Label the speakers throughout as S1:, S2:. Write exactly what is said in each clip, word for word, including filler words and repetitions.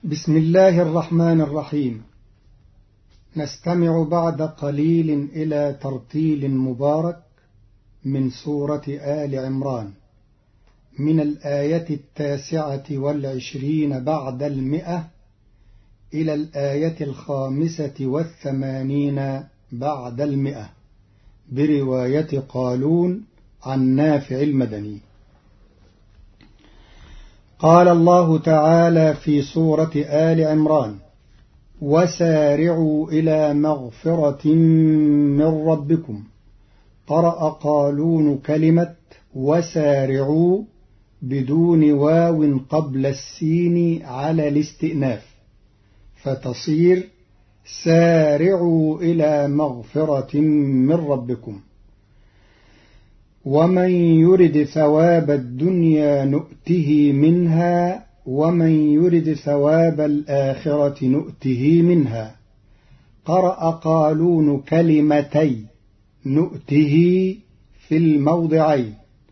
S1: بسم الله الرحمن الرحيم. نستمع بعد قليل إلى ترتيل مبارك من سورة آل عمران من الآية التاسعة والعشرين بعد المئة إلى الآية الخامسة والثمانين بعد المئة برواية قالون عن نافع المدني. قال الله تعالى في سورة آل عمران: وسارعوا إلى مغفرة من ربكم. قرأ قالون كلمة وسارعوا بدون واو قبل السين على الاستئناف، فتصير سارعوا إلى مغفرة من ربكم. ومن يرد ثواب الدنيا نؤته منها ومن يرد ثواب الآخرة نؤته منها. قرأ قالون كلمتي نؤته في الموضعين،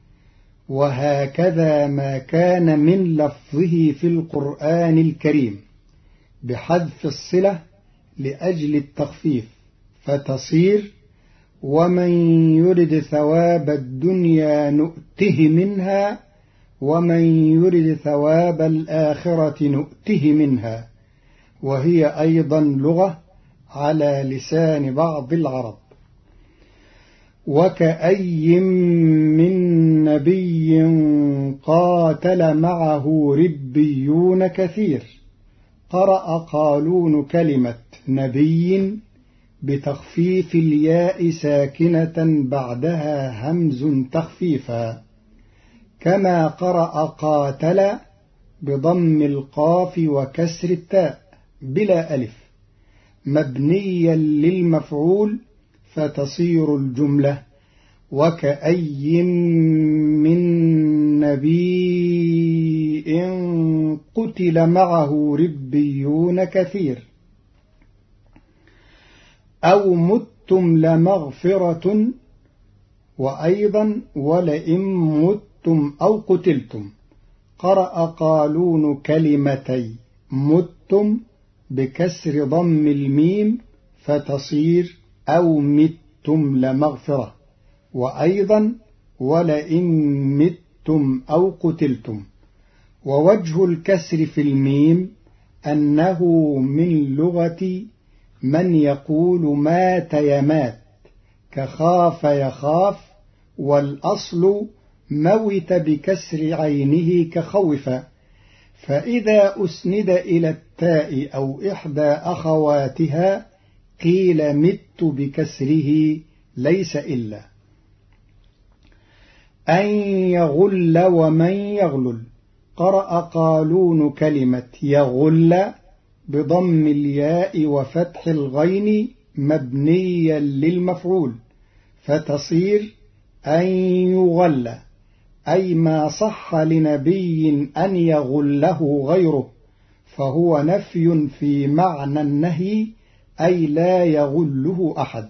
S1: وهكذا ما كان من لفظه في القرآن الكريم بحذف الصلة لأجل التخفيف، فتصير ومن يرد ثواب الدنيا نؤته منها ومن يرد ثواب الآخرة نؤته منها، وهي أيضا لغة على لسان بعض العرب. وكأي من نبي قاتل معه ربيون كثير. قرأ قالون كلمة نبي بتخفيف الياء ساكنة بعدها همز تخفيفا، كما قرأ قاتل بضم القاف وكسر التاء بلا ألف مبنيا للمفعول، فتصير الجملة وكأي من نبي قتل معه ربيون كثير. أو متم لمغفرة، وأيضا ولئن متم أو قتلتم. قرأ قالون كلمتي متم بكسر ضم الميم، فتصير أو متم لمغفرة، وأيضا ولئن متم أو قتلتم. ووجه الكسر في الميم أنه من لغة من يقول مات يمات كخاف يخاف، والأصل موت بكسر عينه كخوف، فإذا أسند إلى التاء أو إحدى أخواتها قيل مت بكسره ليس إلا. أن يغل ومن يغلل. قرأ قالون كلمة يغل بضم الياء وفتح الغين مبنيا للمفعول، فتصير أن يغل، أي ما صح لنبي أن يغله غيره، فهو نفي في معنى النهي، أي لا يغله أحد.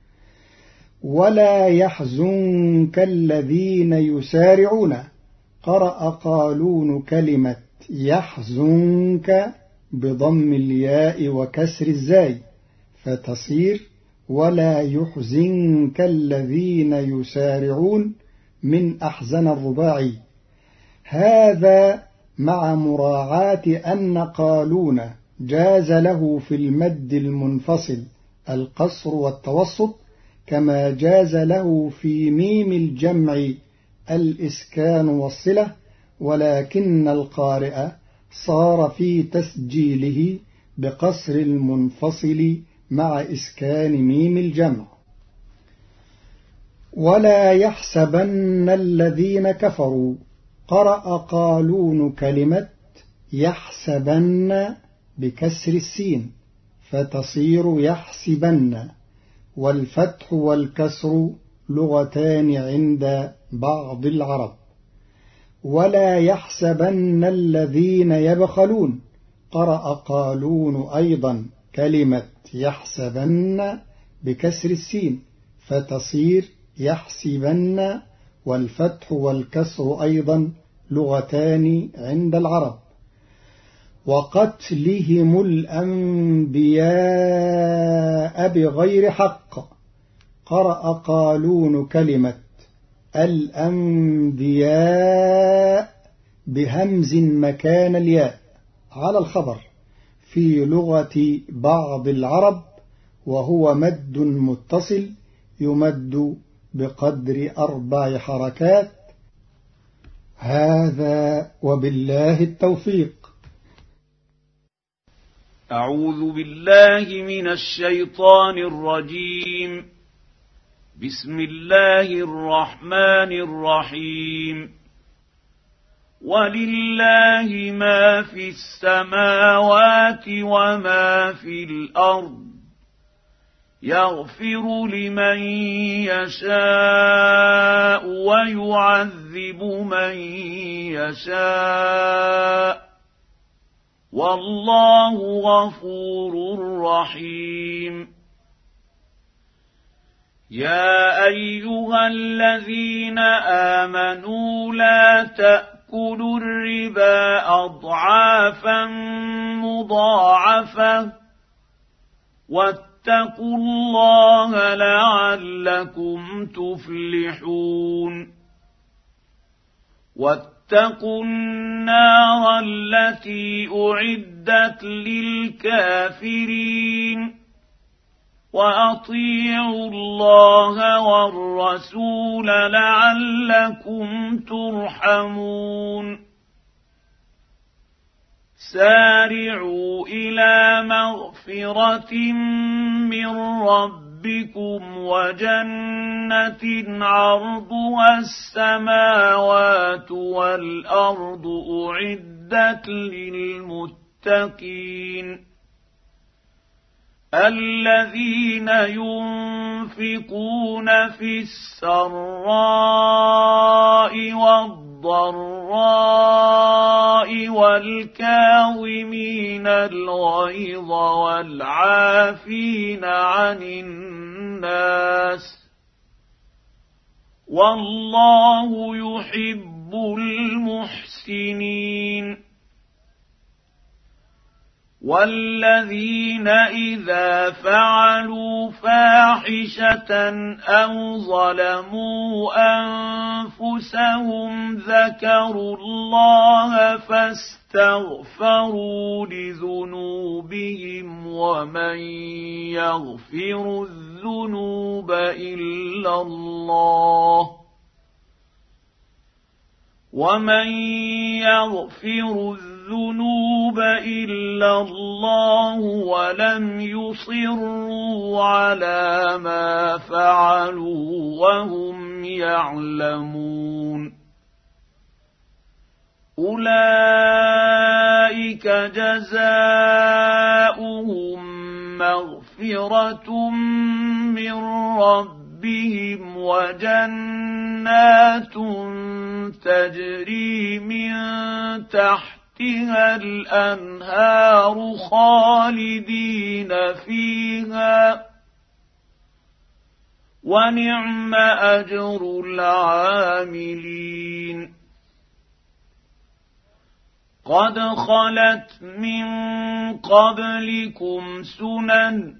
S1: ولا يحزنك الذين يسارعون. قرأ قالون كلمة يحزنك بضم الياء وكسر الزاي، فتصير ولا يحزنك الذين يسارعون من أحزن الرباعي. هذا مع مراعاة أن قالون جاز له في المد المنفصل القصر والتوسط، كما جاز له في ميم الجمع الإسكان والصلة، ولكن القارئ صار في تسجيله بقصر المنفصل مع إسكان ميم الجمع. ولا يحسبن الذين كفروا. قرأ قالون كلمة يحسبن بكسر السين، فتصير يحسبن، والفتح والكسر لغتان عند بعض العرب. ولا يحسبن الذين يبخلون. قرأ قالون أيضا كلمة يحسبن بكسر السين، فتصير يحسبن، والفتح والكسر أيضا لغتان عند العرب. وقتلهم الأنبياء بغير حق. قرأ قالون كلمة الأنبياء بهمز مكان الياء على الخبر في لغة بعض العرب، وهو مد متصل يمد بقدر أربع حركات. هذا وبالله التوفيق.
S2: أعوذ بالله من الشيطان الرجيم. بسم الله الرحمن الرحيم. ولله ما في السماوات وما في الأرض، يغفر لمن يشاء ويعذب من يشاء، والله غفور رحيم. يا أيها الذين آمنوا لا تأكلوا الربا أضعافا مضاعفة، واتقوا الله لعلكم تفلحون. واتقوا النار التي أعدت للكافرين، وأطيعوا الله والرسول لعلكم ترحمون. سارعوا إلى مغفرة من ربكم وجنة عرضها السماوات والأرض أعدت للمتقين، الذين ينفقون في السراء والضراء والكاظمين الغيظ والعافين عن الناس، والله يحب المحسنين. والذين إذا فعلوا فاحشة أو ظلموا أنفسهم ذكروا الله فاستغفروا لذنوبهم، ومن يغفر الذنوب إلا الله ومن يغفر الذنوب إلا الله ولم يصروا على ما فعلوا وهم يعلمون، أولئك جزاؤهم مغفرة من ربهم وجنات تجري من تحتها الأنهار خالدين فيها، ونعم أجر العاملين. قد خلت من قبلكم سنن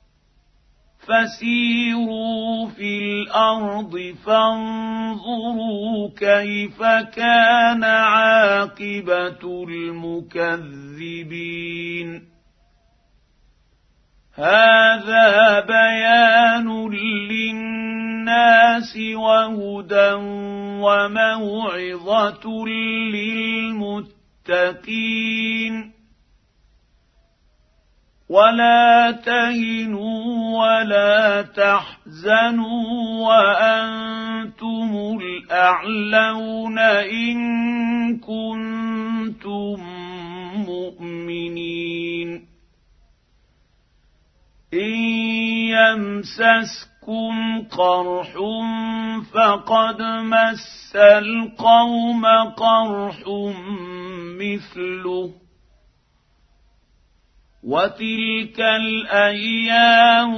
S2: فسيروا في الأرض فانظروا كيف كان عاقبة المكذبين. هذا بيان للناس وهدى وموعظة للمتقين. ولا تهنوا ولا تحزنوا وأنتم الأعلون إن كنتم مؤمنين. إن يمسسكم قرح فقد مس القوم قرح مثله، وتلك الأيام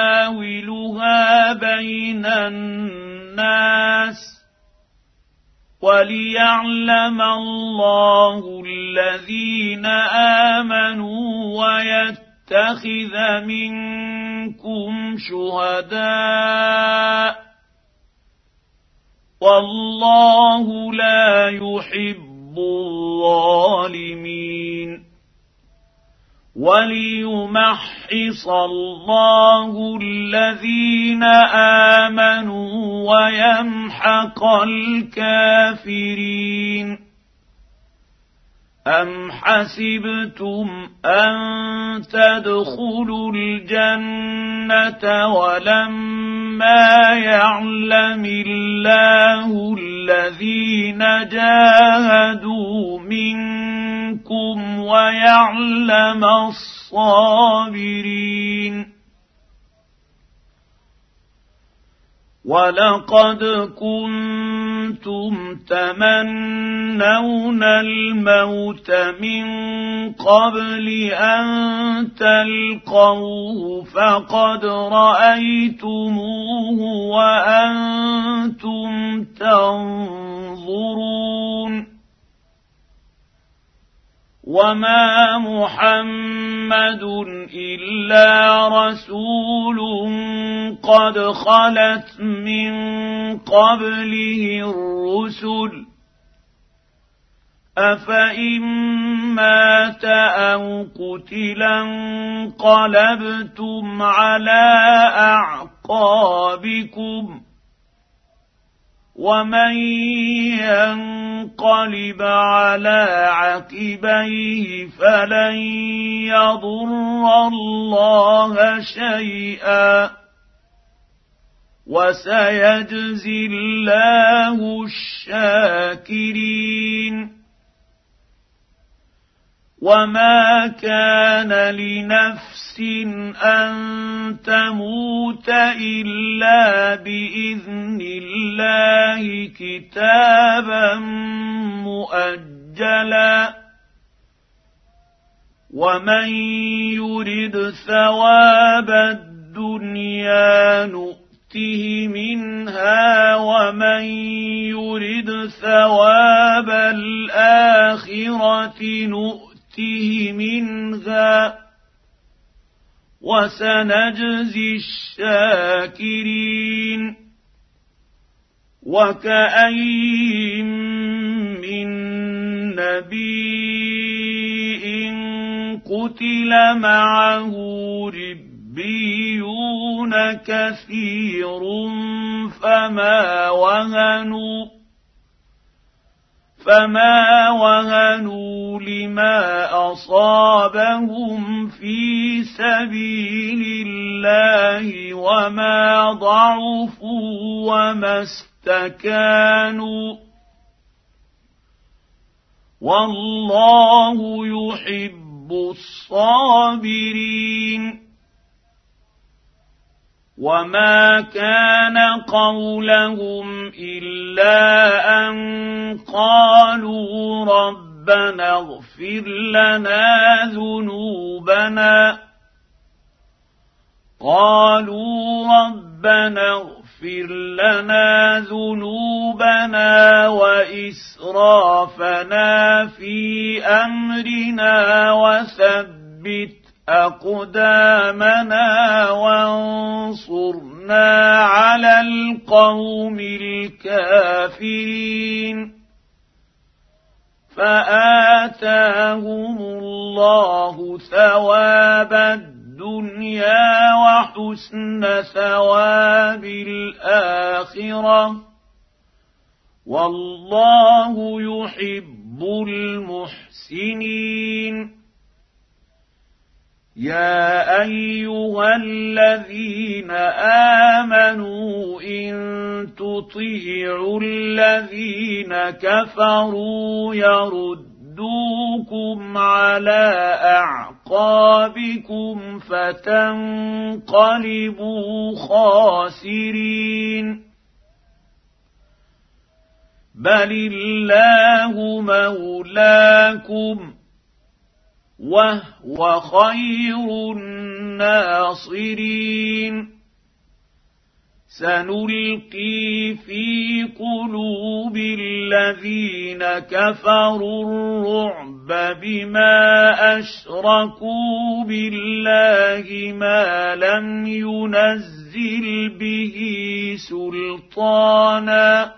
S2: نداولها بين الناس، وليعلم الله الذين آمنوا ويتخذ منكم شهداء والله لا يحب الظالمين وليمحص الله الذين آمنوا ويمحق الكافرين أم حسبتم أن تدخلوا الجنة ولما يعلم الله الذين جاهدوا منكم ويعلم الصابرين ولقد كنتم تمنون الموت من قبل أن تلقوه فقد رأيتموه وأنتم تنظرون وما محمد إلا رسول قد خلت من قبله الرسل أفإن مات أو قتلا انقلبتم على أعقابكم ومن ينقلب على عقبيه فلن يضر الله شيئا وسيجزي الله الشاكرين وما كان لنفس أن تموت إلا بإذن الله كتابا مؤجلا ومن يرد ثواب الدنيا نؤته منها ومن يرد ثواب الآخرة نؤته منها وسنجزي الشاكرين وكأين من نبي قتل معه ربيون كثير فما وهنوا فما وهنوا لما أصابهم في سبيل الله وما ضعفوا وما استكانوا والله يحب الصابرين وما كان قولهم إلا أن قالوا ربنا اغفر لنا ذنوبنا قالوا ربنا اغفر لنا ذنوبنا وإسرافنا في أمرنا وثبت أقدامنا وانصرنا على القوم الكافرين فآتاهم الله ثواب الدنيا وحسن ثواب الآخرة والله يحب المحسنين يا أيها الذين آمنوا إن تطيعوا الذين كفروا يردوكم على أعقابكم فتنقلبوا خاسرين بل الله مولاكم وهو خير الناصرين سنلقي في قلوب الذين كفروا الرعب بما أشركوا بالله ما لم ينزل به سلطانا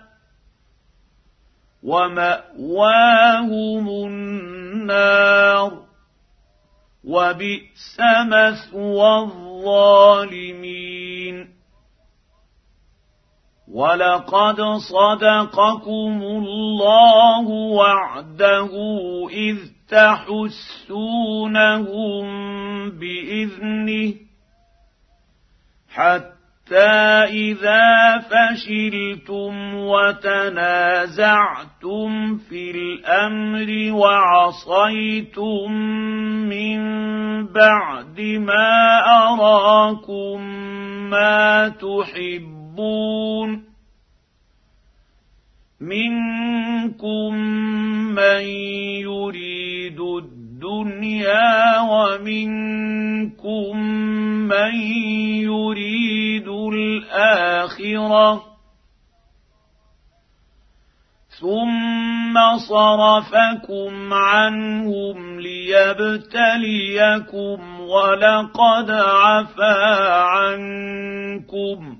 S2: ومأواهم النار وبئس مثوى الظالمين ولقد صدقكم الله وعده إذ تحسونهم بإذنه حتى إذا فشلتم وتنازعتم في الأمر وعصيتم من بعد ما أراكم ما تحبون منكم من يريد الدنيا ومنكم من يريد الآخرة ثم صرفكم عنهم ليبتليكم ولقد عفا عنكم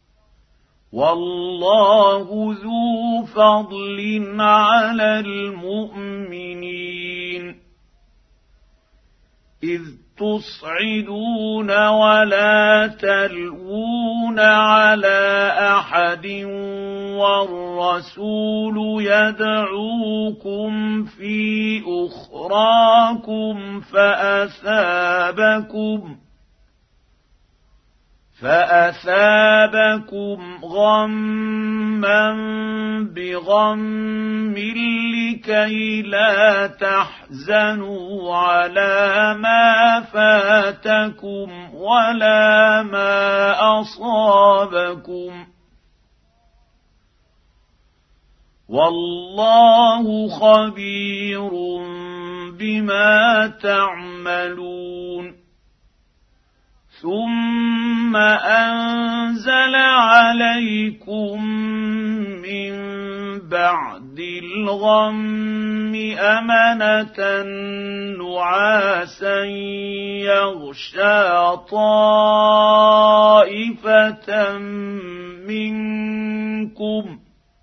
S2: والله ذو فضل على المؤمنين إذ تصعدون ولا تلوون على أحد والرسول يدعوكم في أخراكم فأثابكم فأثابكم غما بغم لكي لا تحزنوا على ما فاتكم ولا ما أصابكم والله خبير بما تعملون ثم أنزل عليكم من بعد الغم أمنة نعاسا يغشى طائفة منكم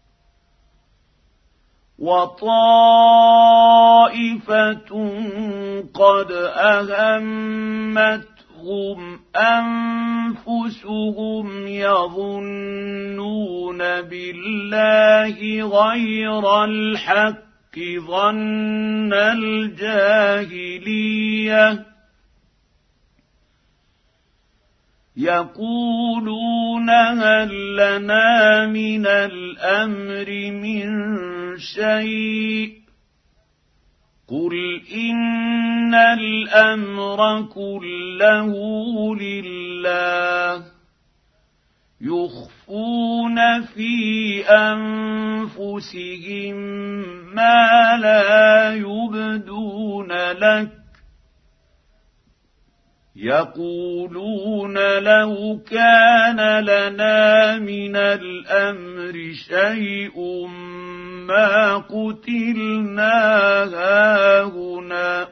S2: وطائفة قد أهمت هم أنفسهم يظنون بالله غير الحق ظن الجاهلية يقولون هل لنا من الأمر من شيء قل إن الأمر كله لله يخفون في أنفسهم ما لا يبدون لك يقولون لو كان لنا من الأمر شيء ما قتلنا هاهنا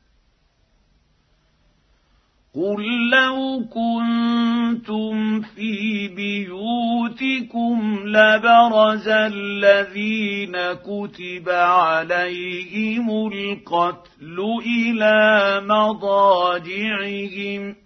S2: قل لو كنتم في بيوتكم لبرز الذين كتب عليهم القتل إلى مضاجعهم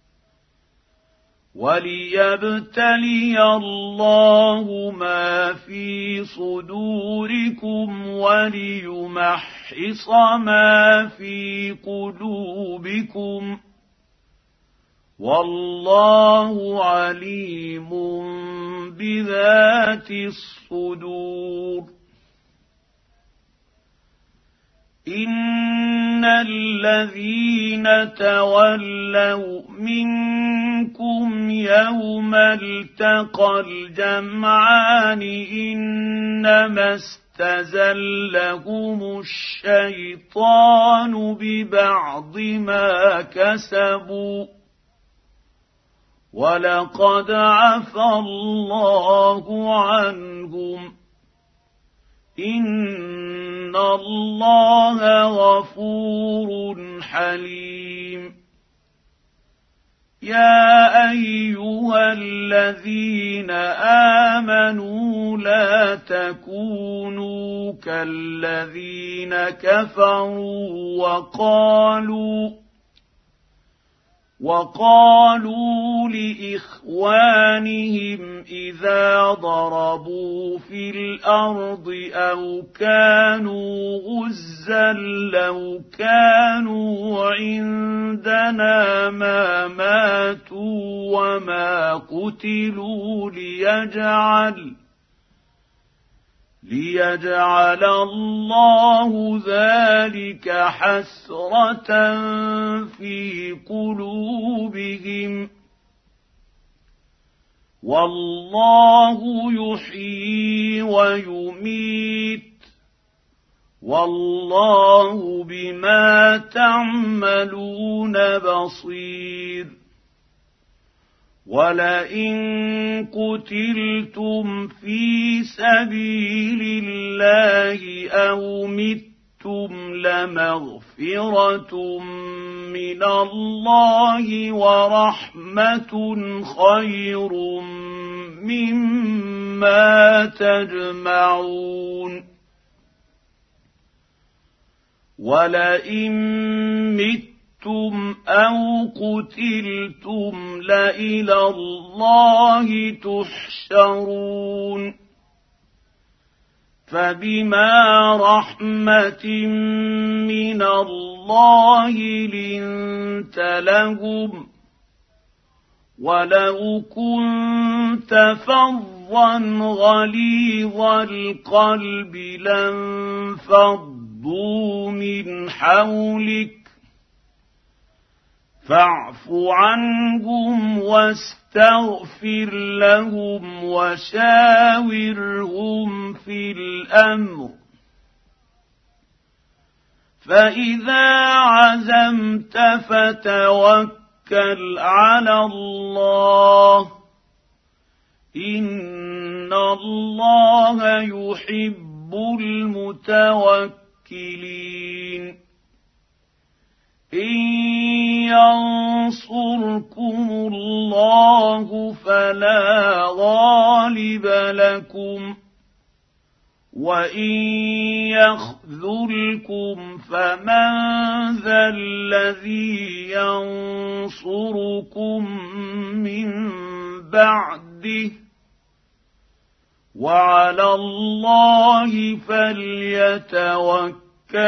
S2: وليبتلي الله ما في صدوركم وليمحص ما في قلوبكم والله عليم بذات الصدور إن الذين تولوا منكم يوم التقى الجمعان إنما استزلهم الشيطان ببعض ما كسبوا ولقد عفى الله عنهم إن الله غفور حليم يا أيها الذين آمنوا لا تكونوا كالذين كفروا وقالوا وقالوا لإخوانهم إذا ضربوا في الأرض أو كانوا غزا لو كانوا عندنا ما ماتوا وما قتلوا ليجعل ليجعل الله ذلك حسرة في قلوبهم والله يحيي ويميت والله بما تعملون بصير ولئن قتلتم في سبيل الله أو متم لمغفرة من الله ورحمة خير مما تجمعون ولئن متم أو قتلتم لإلى الله تحشرون فبما رحمة من الله لنت لهم ولو كنت فظا غليظ القلب لانفضوا من حولك فاعف عنهم واستغفر لهم وشاورهم في الأمر فإذا عزمت فتوكل على الله إن الله يحب المتوكلين إن ينصركم الله فلا غالب لكم وإن يخذلكم فمن ذا الذي ينصركم من بعده وعلى الله فليتوكل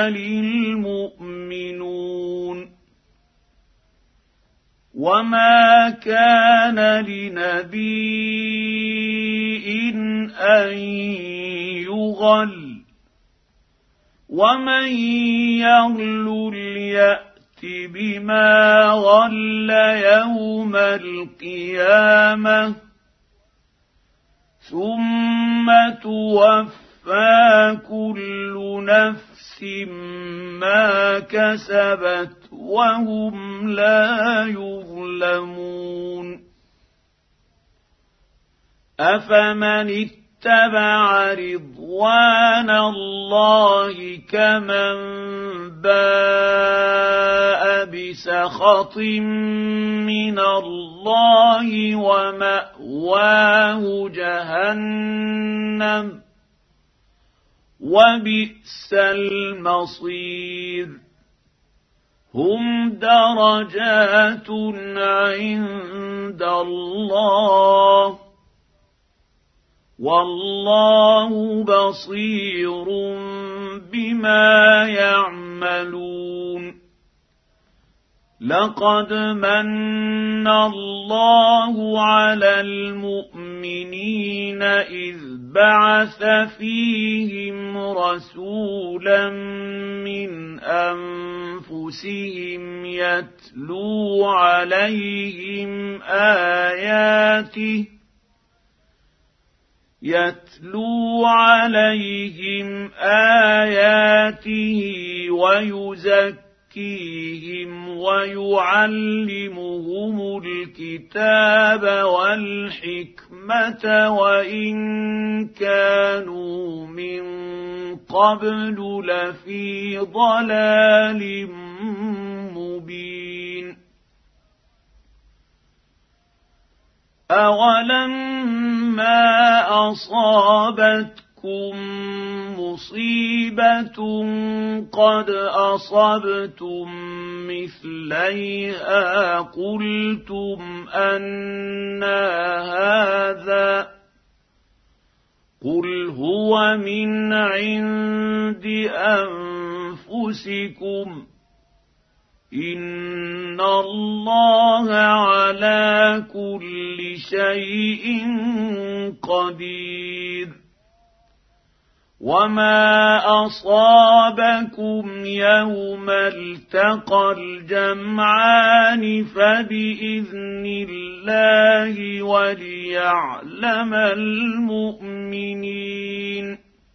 S2: المؤمنون وما كان لنبي أن يغل ومن يغل يأت بما غل يوم القيامة ثم توفى كل نفس ما كسبت وهم لا يظلمون أفمن اتبع رضوان الله كمن باء بسخط من الله ومأواه جهنم وبئس المصير هم درجات عند الله والله بصير بما يعملون لقد من الله على المؤمنين إذ بعث فيهم رسولا من أنفسهم يتلو عليهم آياته يتلو عليهم آياته ويزكيهم ويزكيهم ويعلمهم الكتاب والحكمة وإن كانوا من قبل لفي ضلال مبين. أولما أصابتكم مصيبة قد أصبتم مثليها قلتم أنى هذا قل هو من عند أنفسكم إن الله على كل شيء قدير. وما أصابكم يوم التقى الجمعان فبإذن الله وليعلم المؤمنين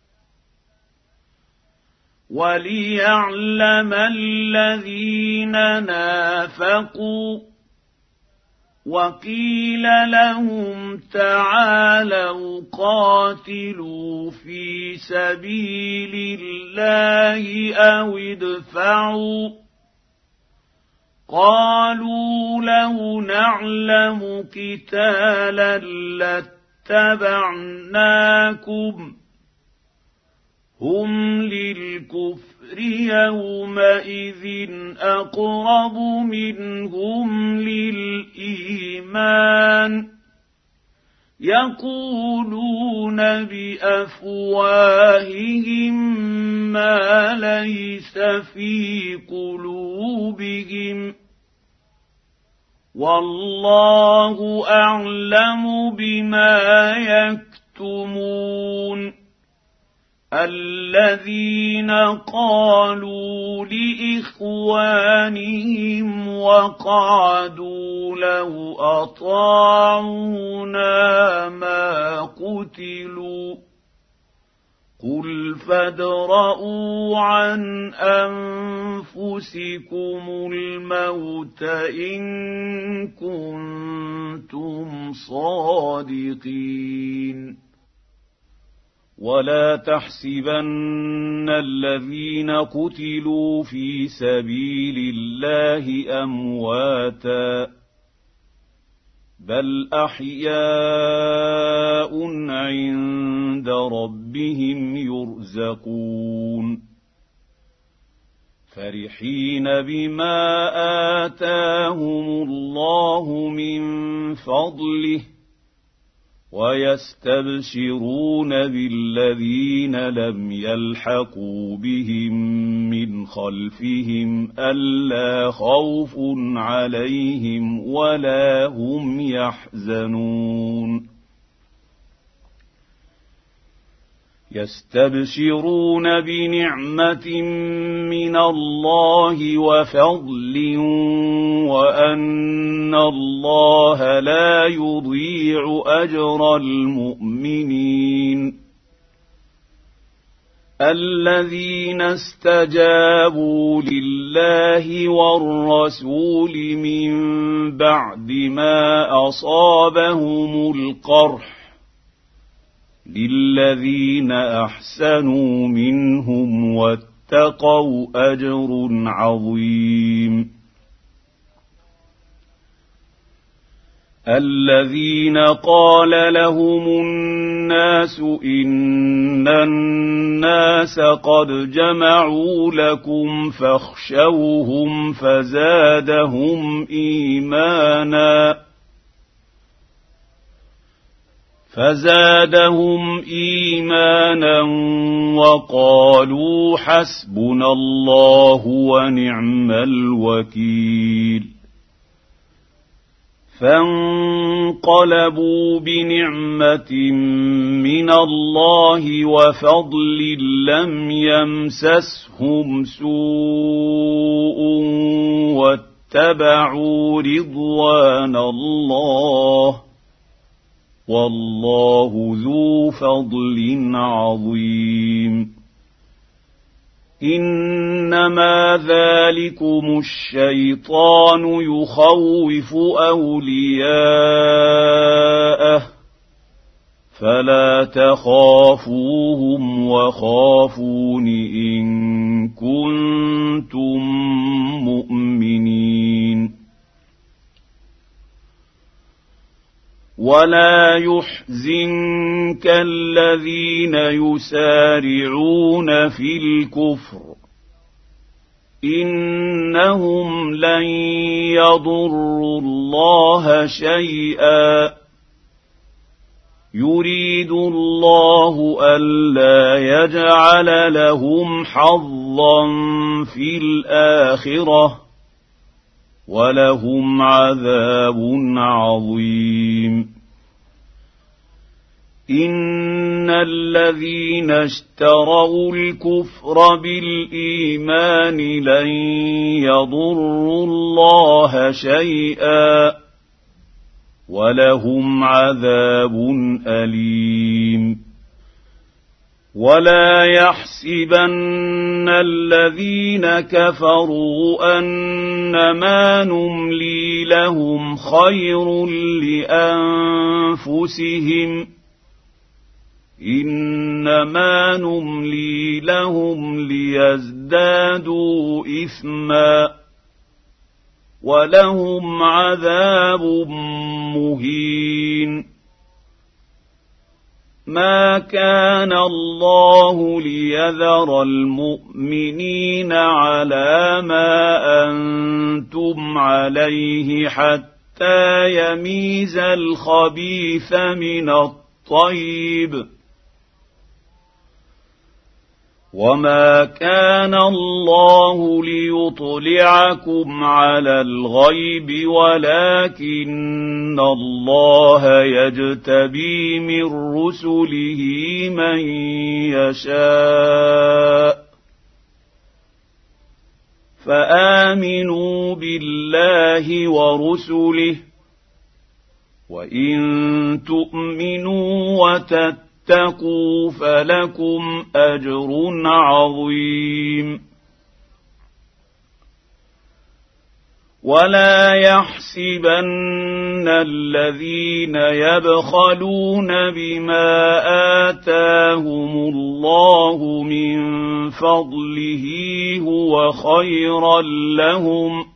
S2: وليعلم الذين نافقوا. وقيل لهم تعالوا قاتلوا في سبيل الله أو ادفعوا قالوا لو نعلم قتالا لاتبعناكم هم للكفر يومئذ أقرب منهم للإيمان يقولون بأفواههم ما ليس في قلوبهم والله أعلم بما يكتمون. الذين قالوا لإخوانهم وقعدوا لو أطاعونا ما قتلوا قل فادرءوا عن أنفسكم الموت إن كنتم صادقين.
S3: ولا تحسبن الذين قتلوا في سبيل الله أمواتا بل أحياء عند ربهم يرزقون فرحين بما آتاهم الله من فضله ويستبشرون بالذين لم يلحقوا بهم من خلفهم ألا خوف عليهم ولا هم يحزنون يستبشرون بنعمة من الله وفضل وأن الله لا يضيع أجر المؤمنين الذين استجابوا لله والرسول من بعد ما أصابهم القرح للذين أحسنوا منهم واتقوا أجر عظيم الذين قال لهم الناس إن الناس قد جمعوا لكم فاخشوهم فزادهم إيمانا فزادهم إيمانا وقالوا حسبنا الله ونعم الوكيل فانقلبوا بنعمة من الله وفضل لم يمسسهم سوء واتبعوا رضوان الله والله ذو فضل عظيم إنما ذلكم الشيطان يخوف أولياءه فلا تخافوهم وخافون إن كنتم مؤمنين ولا يحزنك الذين يسارعون في الكفر إنهم لن يضروا الله شيئا يريد الله ألا يجعل لهم حظا في الآخرة ولهم عذاب عظيم إن الذين اشتروا الكفر بالإيمان لن يضروا الله شيئا ولهم عذاب أليم ولا يحسبن الذين كفروا أنما نملي لهم خير لأنفسهم إنما نملي لهم ليزدادوا إثما ولهم عذاب مهين ما كان الله ليذر المؤمنين على ما أنتم عليه حتى يميز الخبيث من الطيب وما كان الله ليطلعكم على الغيب ولكن الله يجتبي من رسله من يشاء فآمنوا بالله ورسله وإن تؤمنوا وتتقوا اتقوا فلكم أجر عظيم ولا يحسبن الذين يبخلون بما آتاهم الله من فضله هو خيرا لهم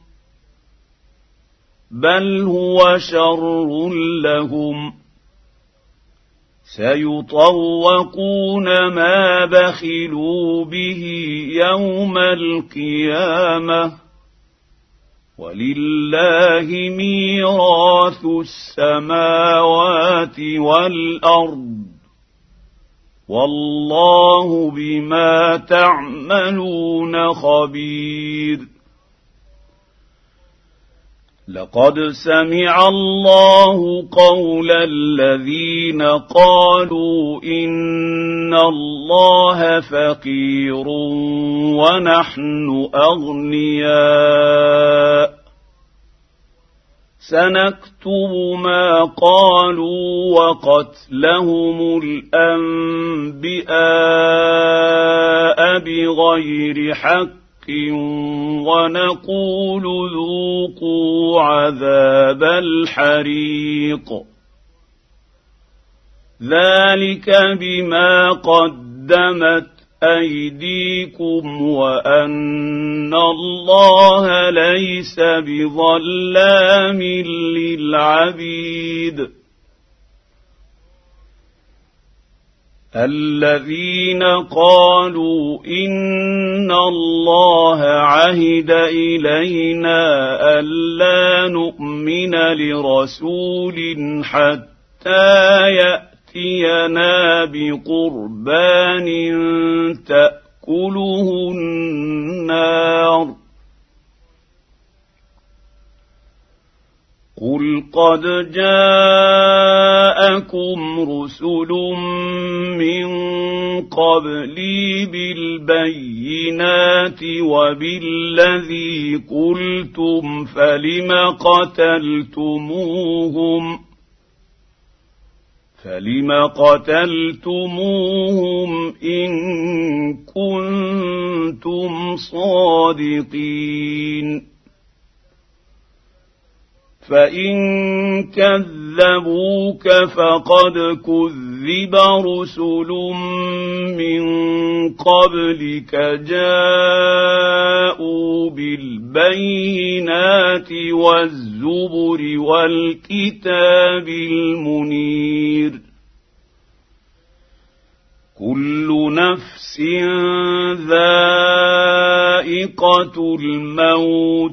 S3: بل هو شر لهم سيطوقون ما بخلوا به يوم القيامة ولله ميراث السماوات والأرض والله بما تعملون خبير لقد سمع الله قول الذين قالوا إن الله فقير ونحن أغنياء سنكتب ما قالوا وقتلهم الأنبياء بغير حق ونقول ذوقوا عذاب الحريق ذلك بما قدمت أيديكم وأن الله ليس بظلام للعبيد الذين قالوا إن الله عهد إلينا ألا نؤمن لرسول حتى يأتينا بقربان تأكله النار قل قد جاءكم رسل من قبلي بالبينات وبالذي قلتم فلم قتلتموهم فلم قتلتموهم إن كنتم صادقين فإن كذبوك فقد كذب رسل من قبلك جاءوا بالبينات والزبر والكتاب المنير كل نفس ذائقة الموت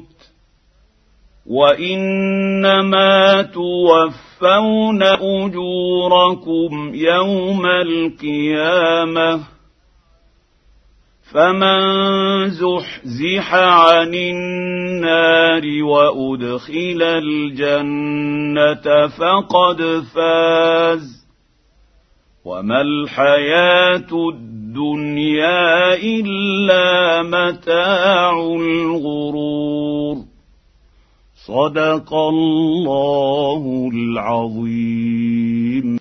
S3: وإنما توفون أجوركم يوم القيامة فمن زحزح عن النار وأدخل الجنة فقد فاز وما الحياة الدنيا إلا متاع الغرور صدق الله العظيم.